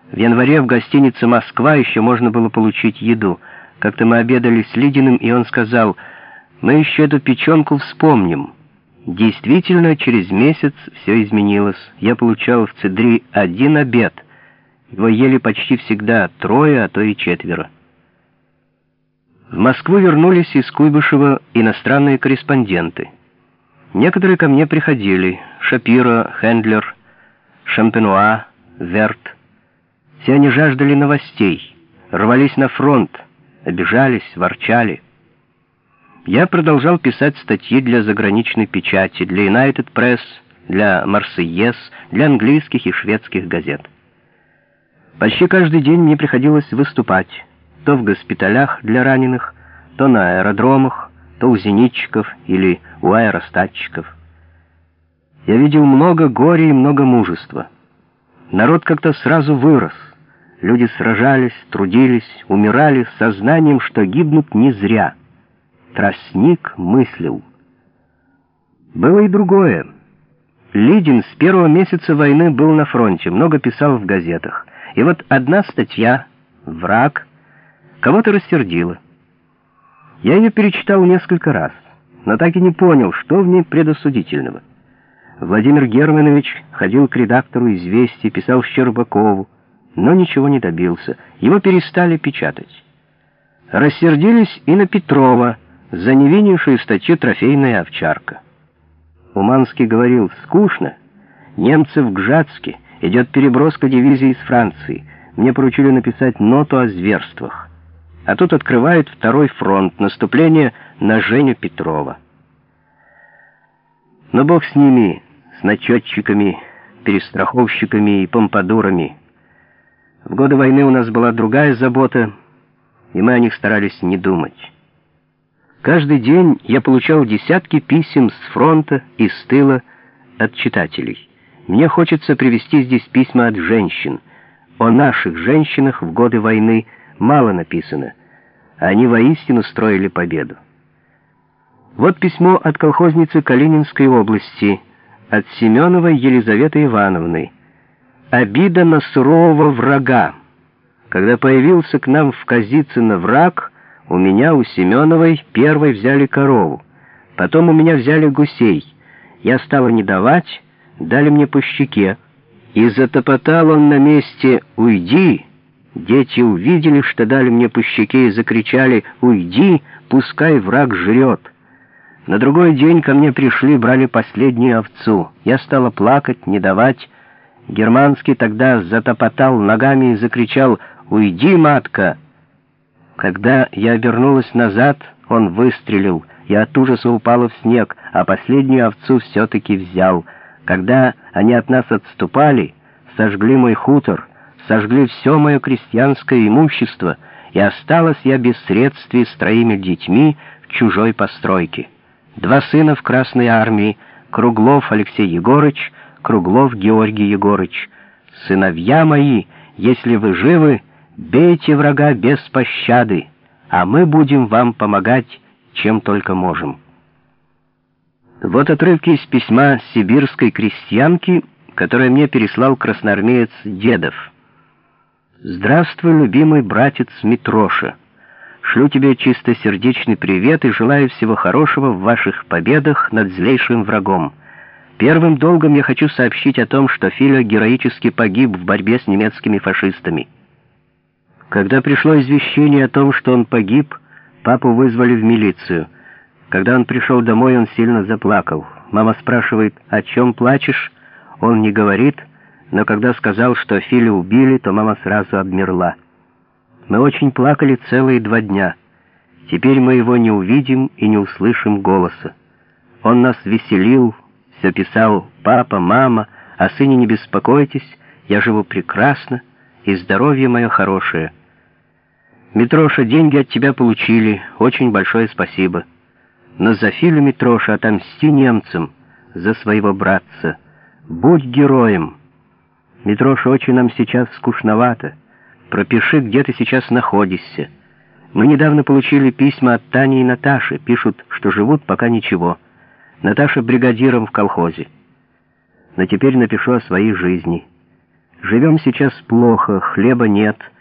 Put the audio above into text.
В январе в гостинице «Москва» еще можно было получить еду. Как-то мы обедали с Лидиным, и он сказал: «Мы еще эту печенку вспомним». Действительно, через месяц все изменилось. Я получал в Цедри один обед. Его ели почти всегда трое, а то и четверо. В Москву вернулись из Куйбышева иностранные корреспонденты. Некоторые ко мне приходили: Шапиро, Хендлер, Шампенуа, Верт. Все они жаждали новостей, рвались на фронт, обижались, ворчали. Я продолжал писать статьи для заграничной печати, для United Press, для Марсельез, для английских и шведских газет. Почти каждый день мне приходилось выступать, то в госпиталях для раненых, то на аэродромах, то у зенитчиков или у аэростатчиков. Я видел много горя и много мужества. Народ как-то сразу вырос. Люди сражались, трудились, умирали с сознанием, что гибнут не зря. Тростник мыслил. Было и другое. Лидин с первого месяца войны был на фронте, много писал в газетах. И вот одна статья «Враг» кого-то рассердила. Я ее перечитал несколько раз, но так и не понял, что в ней предосудительного. Владимир Германович ходил к редактору «Известий», писал Щербакову, но ничего не добился. Его перестали печатать. Рассердились и на Петрова за невиннейшую статью «Трофейная овчарка». Уманский говорил: «Скучно. Немцы в Гжатске. Идет переброска дивизий из Франции. Мне поручили написать ноту о зверствах». А тут открывают второй фронт, наступление на Женю Петрова. Но бог с ними, с начетчиками, перестраховщиками и помпадурами. В годы войны у нас была другая забота, и мы о них старались не думать. Каждый день я получал десятки писем с фронта и с тыла от читателей. Мне хочется привести здесь письма от женщин. О наших женщинах в годы войны мало написано. Они воистину строили победу. Вот письмо от колхозницы Калининской области, от Семеновой Елизаветы Ивановны. Обида на сурового врага. Когда появился к нам в Казицыно враг, у меня, у Семеновой, первой взяли корову. Потом у меня взяли гусей. Я стала не давать, дали мне по щеке. И затопотал он на месте: «Уйди!» Дети увидели, что дали мне по щеке, и закричали: «Уйди, пускай враг жрет!» На другой день ко мне пришли, брали последнюю овцу. Я стала плакать, не давать. Германский тогда затопотал ногами и закричал: «Уйди, матка!» Когда я обернулась назад, он выстрелил. Я от ужаса упала в снег, а последнюю овцу все-таки взял. Когда они от нас отступали, сожгли мой хутор, сожгли все мое крестьянское имущество, и осталась я без средств с 3 детьми в чужой постройке. 2 сына в Красной армии: Круглов Алексей Егорыч, Круглов Георгий Егорыч. Сыновья мои, если вы живы, бейте врага без пощады, а мы будем вам помогать, чем только можем. Вот отрывки из письма сибирской крестьянки, которое мне переслал красноармеец Дедов. «Здравствуй, любимый братец Митроша. Шлю тебе чистосердечный привет и желаю всего хорошего в ваших победах над злейшим врагом. Первым долгом я хочу сообщить о том, что Филя героически погиб в борьбе с немецкими фашистами. Когда пришло извещение о том, что он погиб, папу вызвали в милицию. Когда он пришел домой, он сильно заплакал. Мама спрашивает: «О чем плачешь?» Он не говорит, но когда сказал, что Филю убили, то мама сразу обмерла. Мы очень плакали целые 2 дня. Теперь мы его не увидим и не услышим голоса. Он нас веселил, все писал: «Папа, мама, о сыне не беспокойтесь, я живу прекрасно, и здоровье мое хорошее. Митроша, деньги от тебя получили, очень большое спасибо. Но за Филю, Митроша, отомсти немцам за своего братца. Будь героем. Митроша, очень нам сейчас скучновато. Пропиши, где ты сейчас находишься. Мы недавно получили письма от Тани и Наташи. Пишут, что живут пока ничего. Наташа бригадиром в колхозе. Но теперь напишу о своей жизни. Живем сейчас плохо, хлеба нет,